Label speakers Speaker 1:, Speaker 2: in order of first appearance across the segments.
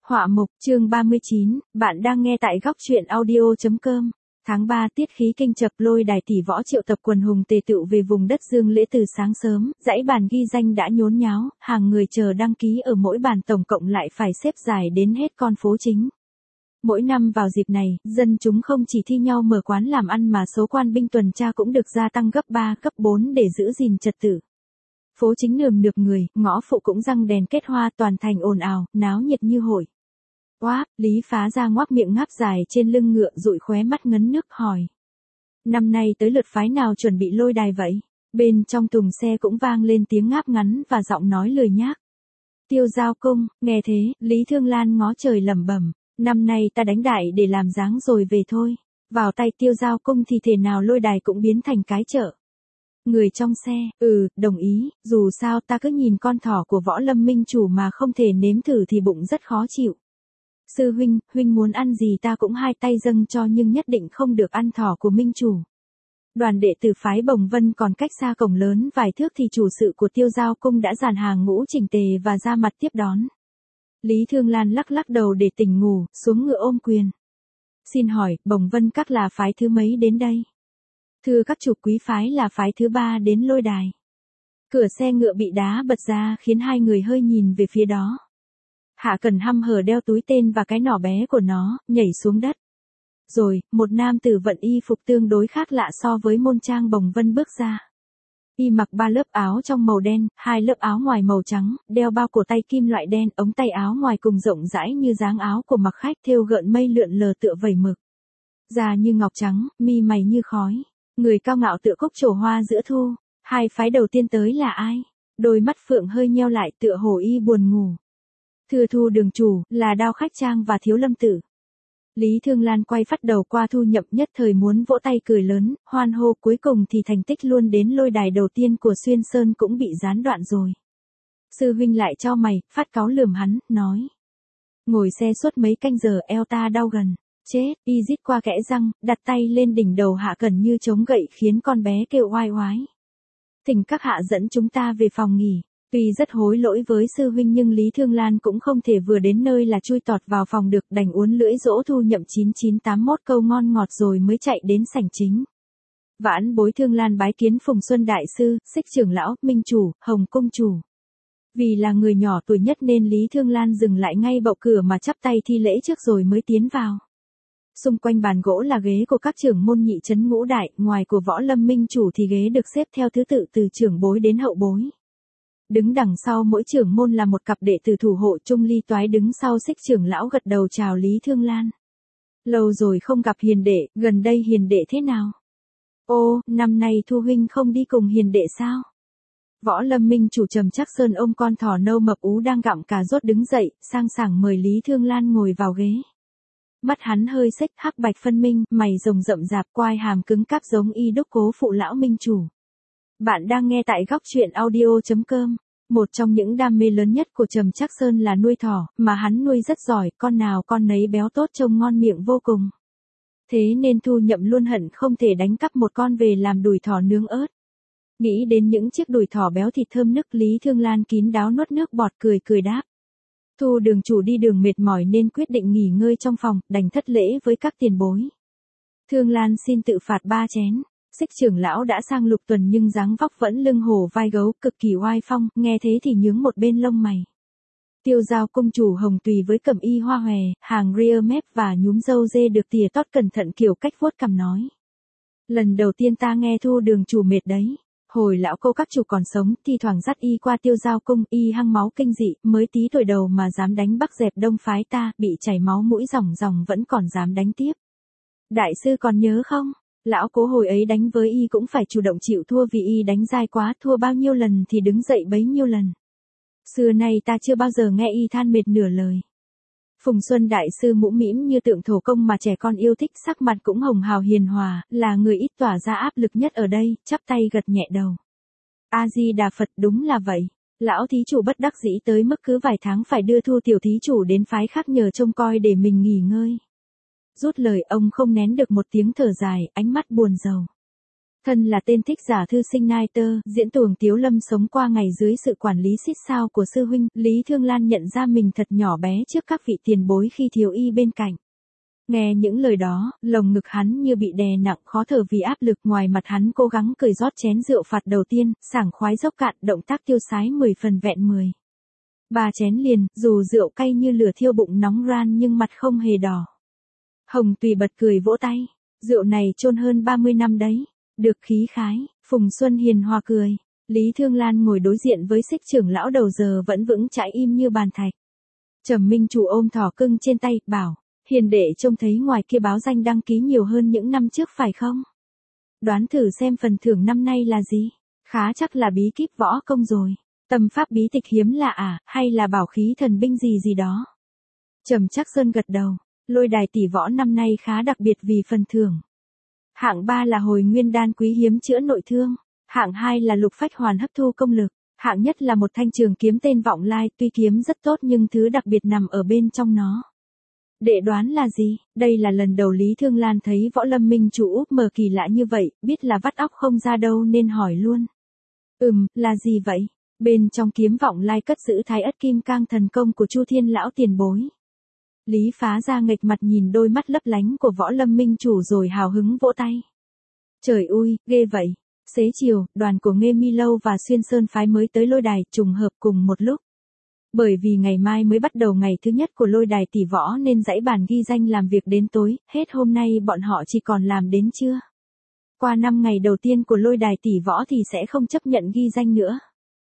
Speaker 1: Họa mục chương 39, bạn đang nghe tại góc truyện audio.com. Tháng 3 tiết khí kinh chập, Lôi Đài tỷ võ triệu tập quần hùng tề tựu về vùng đất Dương Lễ từ sáng sớm, dãy bàn ghi danh đã nhốn nháo, hàng người chờ đăng ký ở mỗi bàn tổng cộng lại phải xếp dài đến hết con phố chính. Mỗi năm vào dịp này, dân chúng không chỉ thi nhau mở quán làm ăn mà số quan binh tuần tra cũng được gia tăng gấp 3, gấp 4 để giữ gìn trật tự. Phố chính nườm nượp người, ngõ phụ cũng răng đèn kết hoa, toàn thành ồn ào, náo nhiệt như hội. Oáp, Lý Phá ra ngoác miệng ngáp dài trên lưng ngựa, dụi khóe mắt ngấn nước hỏi. Năm nay tới lượt phái nào chuẩn bị lôi đài vậy? Bên trong thùng xe cũng vang lên tiếng ngáp ngắn và giọng nói lười nhác. Tiêu Giao Cung. Nghe thế, Lý Thương Lan ngó trời lẩm bẩm, năm nay ta đánh đại để làm dáng rồi về thôi. Vào tay Tiêu Giao Cung thì thể nào lôi đài cũng biến thành cái chợ. Người trong xe, đồng ý, dù sao ta cứ nhìn con thỏ của Võ Lâm Minh chủ mà không thể nếm thử thì bụng rất khó chịu. Sư huynh, huynh muốn ăn gì ta cũng hai tay dâng cho, nhưng nhất định không được ăn thỏ của Minh chủ. Đoàn đệ tử phái Bồng Vân còn cách xa cổng lớn vài thước thì chủ sự của Tiêu Giao Cung đã dàn hàng ngũ chỉnh tề và ra mặt tiếp đón. Lý Thương Lan lắc lắc đầu để tỉnh ngủ, xuống ngựa ôm quyền. Xin hỏi, Bồng Vân các là phái thứ mấy đến đây? Thưa các chủ, quý phái là phái thứ 3 đến lôi đài. Cửa xe ngựa bị đá bật ra khiến hai người hơi nhìn về phía đó. Hạ Cần hăm hở đeo túi tên và cái nỏ bé của nó, nhảy xuống đất. Rồi, một nam tử vận y phục tương đối khác lạ so với môn trang Bồng Vân bước ra. Y mặc 3 lớp áo trong màu đen, 2 lớp áo ngoài màu trắng, đeo bao cổ tay kim loại đen, ống tay áo ngoài cùng rộng rãi như dáng áo của mặc khách, thêu gợn mây lượn lờ tựa vẩy mực. Da như ngọc trắng, mi mày như khói. Người cao ngạo tựa cúc trổ hoa giữa thu. Hai phái đầu tiên tới là ai? Đôi mắt phượng hơi nheo lại tựa hồ y buồn ngủ. Thưa Thu đường chủ, là Đao Khách Trang và Thiếu Lâm Tử. Lý Thương Lan quay phát đầu qua Thu Nhậm, nhất thời muốn vỗ tay cười lớn, hoan hô, cuối cùng thì thành tích luôn đến lôi đài đầu tiên của Xuyên Sơn cũng bị gián đoạn rồi. Sư huynh lại chau mày, phát cáu lườm hắn, nói. Ngồi xe suốt mấy canh giờ eo ta đau gần. Chết, y rít qua kẽ răng, đặt tay lên đỉnh đầu Hạ Cần như chống gậy khiến con bé kêu oai oái. Thỉnh các hạ dẫn chúng ta về phòng nghỉ. Tuy rất hối lỗi với sư huynh nhưng Lý Thương Lan cũng không thể vừa đến nơi là chui tọt vào phòng được, đành uốn lưỡi dỗ Thu Nhậm 9981 câu ngon ngọt rồi mới chạy đến sảnh chính. Vãn bối Thương Lan bái kiến Phùng Xuân đại sư, Xích trưởng lão, Minh chủ, Hồng cung chủ. Vì là người nhỏ tuổi nhất nên Lý Thương Lan dừng lại ngay bậu cửa mà chắp tay thi lễ trước rồi mới tiến vào. Xung quanh bàn gỗ là ghế của các trưởng môn nhị trấn ngũ đại, ngoài của Võ Lâm Minh chủ thì ghế được xếp theo thứ tự từ trưởng bối đến hậu bối. Đứng đằng sau mỗi trưởng môn là một cặp đệ tử thủ hộ, Trung Ly Toái đứng sau Xích trưởng lão gật đầu chào Lý Thương Lan. Lâu rồi không gặp hiền đệ, gần đây hiền đệ thế nào? Ô, năm nay Thu huynh không đi cùng hiền đệ sao? Võ Lâm Minh chủ Trầm Trắc Sơn ôm con thỏ nâu mập ú đang gặm cà rốt đứng dậy, sang sảng mời Lý Thương Lan ngồi vào ghế. Mắt hắn hơi xếch, hắc bạch phân minh, mày rồng rậm rạp, quai hàm cứng cáp giống y đúc cố phụ lão Minh chủ. Bạn đang nghe tại góc truyện audio.com. Một trong những đam mê lớn nhất của Trầm Trắc Sơn là nuôi thỏ, mà hắn nuôi rất giỏi, con nào con nấy béo tốt trông ngon miệng vô cùng. Thế nên Thu Nhậm luôn hận không thể đánh cắp một con về làm đùi thỏ nướng ớt. Nghĩ đến những chiếc đùi thỏ béo thịt thơm nức, Lý Thương Lan kín đáo nuốt nước bọt, cười đáp. Thu đường chủ đi đường mệt mỏi nên quyết định nghỉ ngơi trong phòng, đành thất lễ với các tiền bối. Thương Lan xin tự phạt 3 chén. Xích trưởng lão đã sang lục tuần nhưng dáng vóc vẫn lưng hổ vai gấu, cực kỳ oai phong, nghe thế thì nhướng một bên lông mày. Tiêu Giao cung chủ Hồng Tùy với cẩm y hoa hòe, hàng rear mép và nhúm râu dê được tỉa tót cẩn thận kiểu cách vuốt cằm nói. Lần đầu tiên ta nghe Thu đường chủ mệt đấy. Hồi lão cô các chủ còn sống, thi thoảng dắt y qua Tiêu Giao cung, y hăng máu kinh dị, mới tí tuổi đầu mà dám đánh Bắc dẹp Đông phái ta, bị chảy máu mũi ròng ròng vẫn còn dám đánh tiếp. Đại sư còn nhớ không? Lão cố hồi ấy đánh với y cũng phải chủ động chịu thua vì y đánh dai quá, thua bao nhiêu lần thì đứng dậy bấy nhiêu lần. Xưa nay ta chưa bao giờ nghe y than mệt nửa lời. Phùng Xuân đại sư mũm mĩm như tượng thổ công mà trẻ con yêu thích, sắc mặt cũng hồng hào hiền hòa, là người ít tỏa ra áp lực nhất ở đây, chắp tay gật nhẹ đầu. A Di Đà Phật, đúng là vậy. Lão thí chủ bất đắc dĩ tới mức cứ vài tháng phải đưa Thu tiểu thí chủ đến phái khác nhờ trông coi để mình nghỉ ngơi. Rút lời ông không nén được một tiếng thở dài, ánh mắt buồn rầu. Thân là tên thích giả thư sinh nai tơ, diễn tuồng Tiếu Lâm sống qua ngày dưới sự quản lý xít sao của sư huynh, Lý Thương Lan nhận ra mình thật nhỏ bé trước các vị tiền bối khi thiếu y bên cạnh. Nghe những lời đó, lồng ngực hắn như bị đè nặng khó thở vì áp lực, ngoài mặt hắn cố gắng cười rót chén rượu phạt đầu tiên, sảng khoái dốc cạn, động tác tiêu sái 10 phần vẹn 10. 3 chén liền, dù rượu cay như lửa thiêu bụng nóng ran nhưng mặt không hề đỏ. Hồng Tùy bật cười vỗ tay, rượu này chôn hơn 30 năm đấy, được khí khái. Phùng Xuân hiền hòa cười. Lý Thương Lan ngồi đối diện với Xích trưởng lão đầu giờ vẫn vững chãi im như bàn thạch. Trầm Minh Chủ ôm thỏ cưng trên tay, bảo, hiền đệ trông thấy ngoài kia báo danh đăng ký nhiều hơn những năm trước phải không? Đoán thử xem phần thưởng năm nay là gì? Khá chắc là bí kíp võ công rồi. Tâm pháp bí tịch hiếm lạ à, hay là bảo khí thần binh gì gì đó? Trầm Trác Sơn gật đầu, Lôi Đài tỷ võ năm nay khá đặc biệt vì phần thưởng. Hạng 3 là hồi nguyên đan quý hiếm chữa nội thương, hạng 2 là lục phách hoàn hấp thu công lực, hạng nhất là một thanh trường kiếm tên Vọng Lai, tuy kiếm rất tốt nhưng thứ đặc biệt nằm ở bên trong nó. Đệ đoán là gì? Đây là lần đầu Lý Thương Lan thấy Võ Lâm Minh Chủ úp mở kỳ lạ như vậy, biết là vắt óc không ra đâu nên hỏi luôn. Là gì vậy? Bên trong kiếm Vọng Lai cất giữ Thái Ất Kim Cang thần công của Chu Thiên lão tiền bối. Lý Phá ra nghệch mặt nhìn đôi mắt lấp lánh của Võ Lâm Minh Chủ rồi hào hứng vỗ tay. Trời ui, ghê vậy. Xế chiều, đoàn của Nghê Mi Lâu và Xuyên Sơn phái mới tới Lôi Đài trùng hợp cùng một lúc. Bởi vì ngày mai mới bắt đầu ngày thứ nhất của Lôi Đài tỷ võ nên dãy bàn ghi danh làm việc đến tối, hết hôm nay bọn họ chỉ còn làm đến trưa. Qua 5 ngày đầu tiên của Lôi Đài tỷ võ thì sẽ không chấp nhận ghi danh nữa.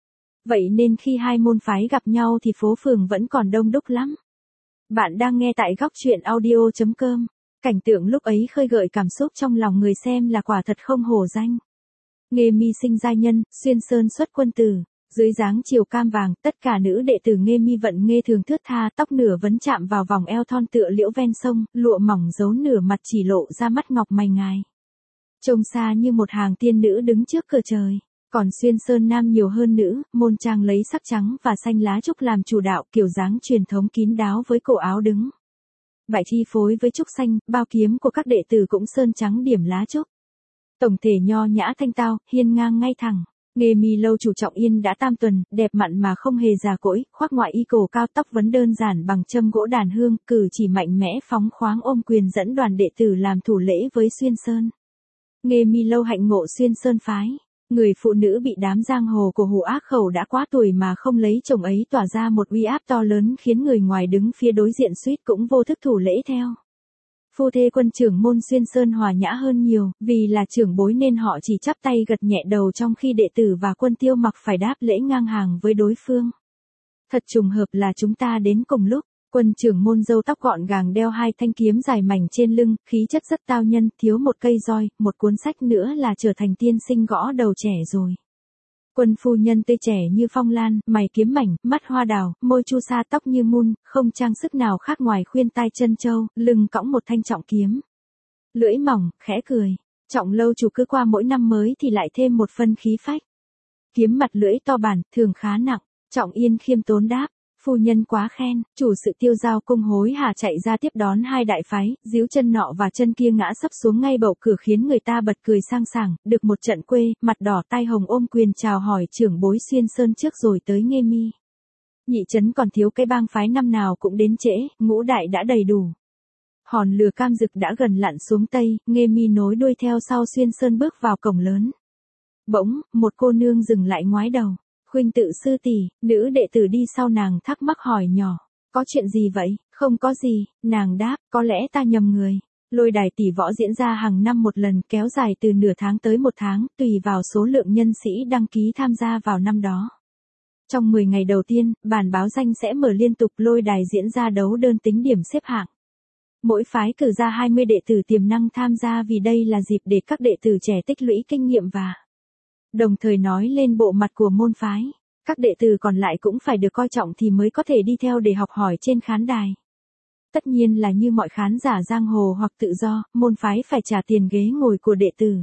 Speaker 1: Vậy nên khi hai môn phái gặp nhau thì phố phường vẫn còn đông đúc lắm. Bạn đang nghe tại góc truyện audio.com. Cảnh tượng lúc ấy khơi gợi cảm xúc trong lòng người xem là quả thật không hổ danh. Nghê Mi sinh giai nhân, Xuyên Sơn xuất quân tử. Dưới dáng chiều cam vàng, tất cả nữ đệ tử Nghê Mi vận nghê thường thướt tha, tóc nửa vấn chạm vào vòng eo thon tựa liễu ven sông, lụa mỏng giấu nửa mặt chỉ lộ ra mắt ngọc mày ngài. Trông xa như một hàng tiên nữ đứng trước cửa trời. Còn Xuyên Sơn nam nhiều hơn nữ, môn trang lấy sắc trắng và xanh lá trúc làm chủ đạo, kiểu dáng truyền thống kín đáo với cổ áo đứng. Vải chi phối với trúc xanh, bao kiếm của các đệ tử cũng sơn trắng điểm lá trúc. Tổng thể nho nhã thanh tao, hiên ngang ngay thẳng. Nghê Mi Lâu chủ Trọng Yên đã tam tuần, đẹp mặn mà không hề già cỗi, khoác ngoại y cổ cao, tóc vấn đơn giản bằng châm gỗ đàn hương, cử chỉ mạnh mẽ phóng khoáng ôm quyền dẫn đoàn đệ tử làm thủ lễ với Xuyên Sơn. Nghê Mi Lâu hạnh ngộ Xuyên Sơn phái. Người phụ nữ bị đám giang hồ của Hù Ác Khẩu đã quá tuổi mà không lấy chồng ấy tỏa ra một uy áp to lớn khiến người ngoài đứng phía đối diện suýt cũng vô thức thủ lễ theo. Phu thê quân trưởng môn Xuyên Sơn hòa nhã hơn nhiều, vì là trưởng bối nên họ chỉ chắp tay gật nhẹ đầu trong khi đệ tử và quân tiêu mặc phải đáp lễ ngang hàng với đối phương. Thật trùng hợp là chúng ta đến cùng lúc. Quân trưởng môn râu tóc gọn gàng đeo 2 thanh kiếm dài mảnh trên lưng, khí chất rất tao nhân, thiếu một cây roi, một cuốn sách nữa là trở thành tiên sinh gõ đầu trẻ rồi. Quân phu nhân tươi trẻ như phong lan, mày kiếm mảnh, mắt hoa đào, môi chu sa, tóc như mun, không trang sức nào khác ngoài khuyên tai chân châu, lưng cõng một thanh trọng kiếm. Lưỡi mỏng, khẽ cười. Trọng Lâu chủ cứ qua mỗi năm mới thì lại thêm một phân khí phách. Kiếm mặt lưỡi to bản, thường khá nặng. Trọng Yên khiêm tốn đáp. Phu nhân quá khen, chủ sự Tiêu Giao cung hối hả chạy ra tiếp đón hai đại phái, díu chân nọ và chân kia ngã sấp xuống ngay bậu cửa khiến người ta bật cười sang sảng, được một trận quê, mặt đỏ tai hồng ôm quyền chào hỏi trưởng bối Xuyên Sơn trước rồi tới Nghê Mi. Nhị trấn còn thiếu cái bang phái năm nào cũng đến trễ, ngũ đại đã đầy đủ. Hòn lửa cam rực đã gần lặn xuống tây, Nghê Mi nối đuôi theo sau Xuyên Sơn bước vào cổng lớn. Bỗng, một cô nương dừng lại ngoái đầu. Huynh tự sư tỷ, nữ đệ tử đi sau nàng thắc mắc hỏi nhỏ. Có chuyện gì vậy? Không có gì, nàng đáp, có lẽ ta nhầm người. Lôi Đài tỷ võ diễn ra hàng năm một lần, kéo dài từ nửa tháng tới một tháng, tùy vào số lượng nhân sĩ đăng ký tham gia vào năm đó. Trong 10 ngày đầu tiên, bản báo danh sẽ mở liên tục, Lôi Đài diễn ra đấu đơn tính điểm xếp hạng. Mỗi phái cử ra 20 đệ tử tiềm năng tham gia vì đây là dịp để các đệ tử trẻ tích lũy kinh nghiệm và đồng thời nói lên bộ mặt của môn phái. Các đệ tử còn lại cũng phải được coi trọng thì mới có thể đi theo để học hỏi trên khán đài. Tất nhiên là như mọi khán giả giang hồ hoặc tự do, môn phái phải trả tiền ghế ngồi của đệ tử.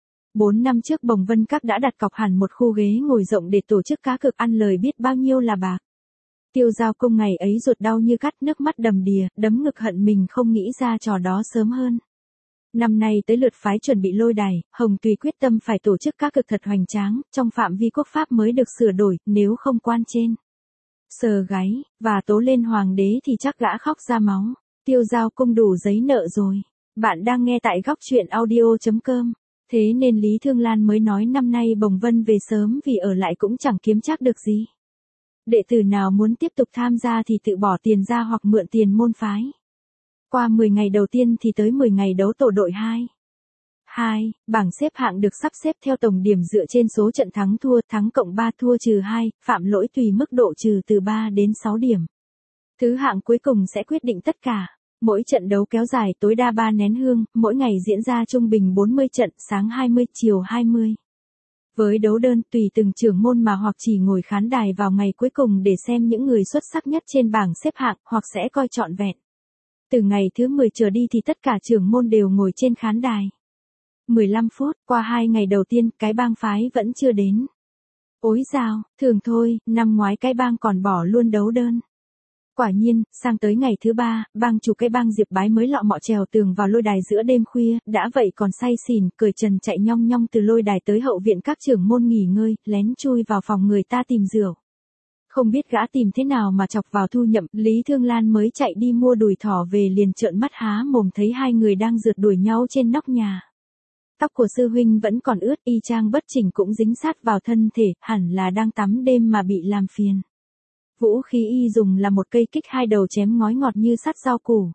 Speaker 1: 4 năm trước Bồng Vân Các đã đặt cọc hẳn một khu ghế ngồi rộng để tổ chức cá cược ăn lời biết bao nhiêu là bạc. Tiêu Giao cung ngày ấy ruột đau như cắt, nước mắt đầm đìa, đấm ngực hận mình không nghĩ ra trò đó sớm hơn. Năm nay tới lượt phái chuẩn bị lôi đài, Hồng Tùy quyết tâm phải tổ chức các cực thật hoành tráng, trong phạm vi quốc pháp mới được sửa đổi, nếu không quan trên sờ gáy, và tố lên hoàng đế thì chắc gã khóc ra máu. Tiêu Giao Cung đủ giấy nợ rồi. Bạn đang nghe tại góc truyện audio.com. Thế nên Lý Thương Lan mới nói năm nay Bồng Vân về sớm vì ở lại cũng chẳng kiếm chắc được gì. Đệ tử nào muốn tiếp tục tham gia thì tự bỏ tiền ra hoặc mượn tiền môn phái. Qua 10 ngày đầu tiên thì tới 10 ngày đấu tổ đội 2. Bảng xếp hạng được sắp xếp theo tổng điểm dựa trên số trận thắng thua, thắng cộng 3 thua trừ 2, phạm lỗi tùy mức độ trừ từ 3 đến 6 điểm. Thứ hạng cuối cùng sẽ quyết định tất cả. Mỗi trận đấu kéo dài tối đa 3 nén hương, mỗi ngày diễn ra trung bình 40 trận, sáng 20, chiều 20. Với đấu đơn tùy từng trưởng môn mà hoặc chỉ ngồi khán đài vào ngày cuối cùng để xem những người xuất sắc nhất trên bảng xếp hạng, hoặc sẽ coi trọn vẹn. Từ ngày thứ 10 trở đi thì tất cả trưởng môn đều ngồi trên khán đài. 15 phút, qua 2 ngày đầu tiên, cái bang phái vẫn chưa đến. Ối dào, thường thôi, năm ngoái cái bang còn bỏ luôn đấu đơn. Quả nhiên, sang tới ngày thứ 3, bang chủ cái bang Diệp Bái mới lọ mọ trèo tường vào lôi đài giữa đêm khuya, đã vậy còn say xỉn, cởi trần chạy nhong nhong từ lôi đài tới hậu viện các trưởng môn nghỉ ngơi, lén chui vào phòng người ta tìm rượu. Không biết gã tìm thế nào mà chọc vào Thu Nhậm, Lý Thương Lan mới chạy đi mua đùi thỏ về liền trợn mắt há mồm thấy hai người đang rượt đuổi nhau trên nóc nhà. Tóc của sư huynh vẫn còn ướt, y chang bất chỉnh cũng dính sát vào thân thể, hẳn là đang tắm đêm mà bị làm phiền. Vũ khí y dùng là một cây kích hai đầu chém ngói ngọt như sắt rau củ.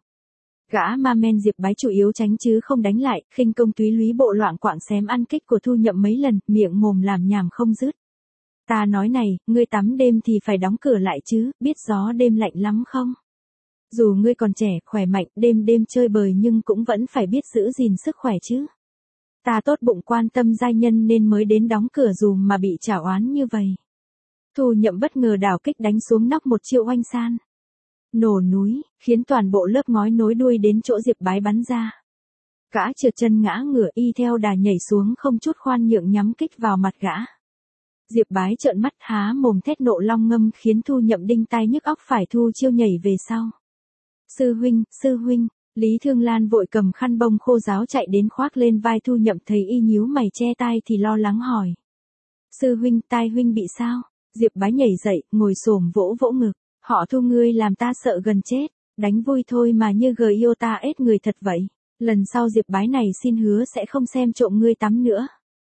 Speaker 1: Gã ma men Diệp Bái chủ yếu tránh chứ không đánh lại, khinh công túy lúy bộ loạn quạng xém ăn kích của Thu Nhậm mấy lần, miệng mồm làm nhảm không dứt. Ta nói này, ngươi tắm đêm thì phải đóng cửa lại chứ, biết gió đêm lạnh lắm không? Dù ngươi còn trẻ, khỏe mạnh, đêm chơi bời nhưng cũng vẫn phải biết giữ gìn sức khỏe chứ. Ta tốt bụng quan tâm giai nhân nên mới đến đóng cửa dù mà bị trả oán như vậy. Thu Nhậm bất ngờ đảo kích đánh xuống nóc một chiêu oanh san. Nổ núi, khiến toàn bộ lớp ngói nối đuôi đến chỗ Diệp Bái bắn ra. Gã trượt chân ngã ngửa y theo đà nhảy xuống không chút khoan nhượng nhắm kích vào mặt gã. Diệp Bái trợn mắt há mồm thét nộ long ngâm khiến Thu Nhậm đinh tai nhức óc phải thu chiêu nhảy về sau. Sư huynh, Lý Thương Lan vội cầm khăn bông khô ráo chạy đến khoác lên vai Thu Nhậm thấy y nhíu mày che tai thì lo lắng hỏi. Sư huynh, tai huynh bị sao? Diệp Bái nhảy dậy, ngồi xổm vỗ vỗ ngực. Họ Thu ngươi làm ta sợ gần chết, đánh vui thôi mà như yêu ta ết người thật vậy. Lần sau Diệp Bái này xin hứa sẽ không xem trộm ngươi tắm nữa.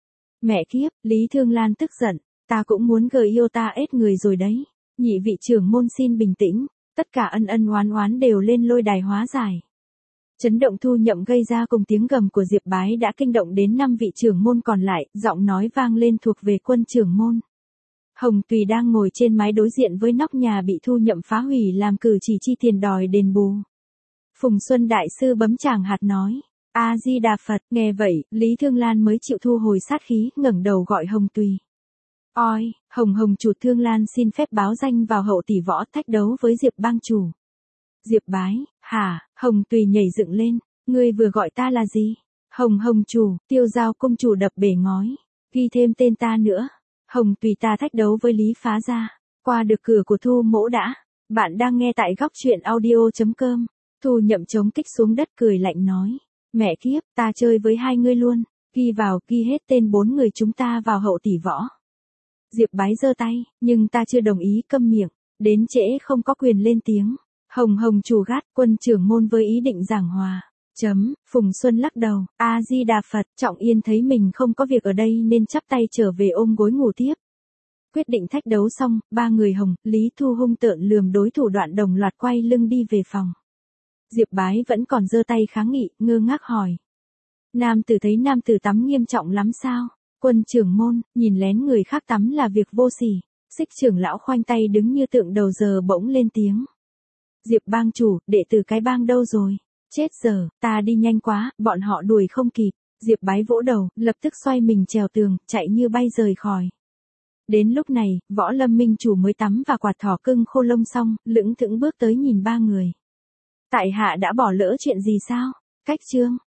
Speaker 1: Mẹ kiếp, Lý Thương Lan tức giận, ta cũng muốn yêu ta ết người rồi đấy. Nhị vị trưởng môn xin bình tĩnh, tất cả ân oán đều lên lôi đài hóa giải. Chấn động Thu Nhậm gây ra cùng tiếng gầm của Diệp Bái đã kinh động đến 5 vị trưởng môn còn lại, giọng nói vang lên thuộc về quân trưởng môn. Hồng Tùy đang ngồi trên mái đối diện với nóc nhà bị Thu Nhậm phá hủy làm cử chỉ chi tiền đòi đền bù. Phùng Xuân Đại Sư bấm chàng hạt nói. A-di-đà Phật, nghe vậy, Lý Thương Lan mới chịu thu hồi sát khí, ngẩng đầu gọi Hồng Tùy. Oi, Hồng chủ Thương Lan xin phép báo danh vào hậu tỷ võ thách đấu với Diệp bang chủ. Diệp Bái, hả, Hồng Tùy nhảy dựng lên, ngươi vừa gọi ta là gì? Hồng chủ, Tiêu Giao Cung chủ đập bể ngói, ghi thêm tên ta nữa. Hồng Tùy ta thách đấu với Lý Phá Gia, qua được cửa của Thu mỗ đã. Bạn đang nghe tại góc truyện audio.com. Thu Nhậm chống kích xuống đất cười lạnh nói. Mẹ kiếp, ta chơi với hai ngươi luôn, ghi hết tên 4 người chúng ta vào hậu tỷ võ. Diệp Bái giơ tay, nhưng ta chưa đồng ý câm miệng, đến trễ không có quyền lên tiếng. Hồng chủ gắt quân trưởng môn với ý định giảng hòa. Phùng Xuân lắc đầu, A-di-đà Phật, Trọng Yên thấy mình không có việc ở đây nên chắp tay trở về ôm gối ngủ tiếp. Quyết định thách đấu xong, 3 người Hồng, Lý Thu hung tợn lườm đối thủ Đoạn đồng loạt quay lưng đi về phòng. Diệp Bái vẫn còn giơ tay kháng nghị, ngơ ngác hỏi. Nam tử thấy nam tử tắm nghiêm trọng lắm sao? Quân trưởng môn, nhìn lén người khác tắm là việc vô sỉ. Xích trưởng lão khoanh tay đứng như tượng đầu giờ bỗng lên tiếng. Diệp bang chủ, đệ tử cái bang đâu rồi? Chết giờ, ta đi nhanh quá, bọn họ đuổi không kịp. Diệp Bái vỗ đầu, lập tức xoay mình trèo tường, chạy như bay rời khỏi. Đến lúc này, Võ Lâm minh chủ mới tắm và quạt thỏ cưng khô lông xong, lững thững bước tới nhìn 3 người. Tại hạ đã bỏ lỡ chuyện gì sao? Cách chương.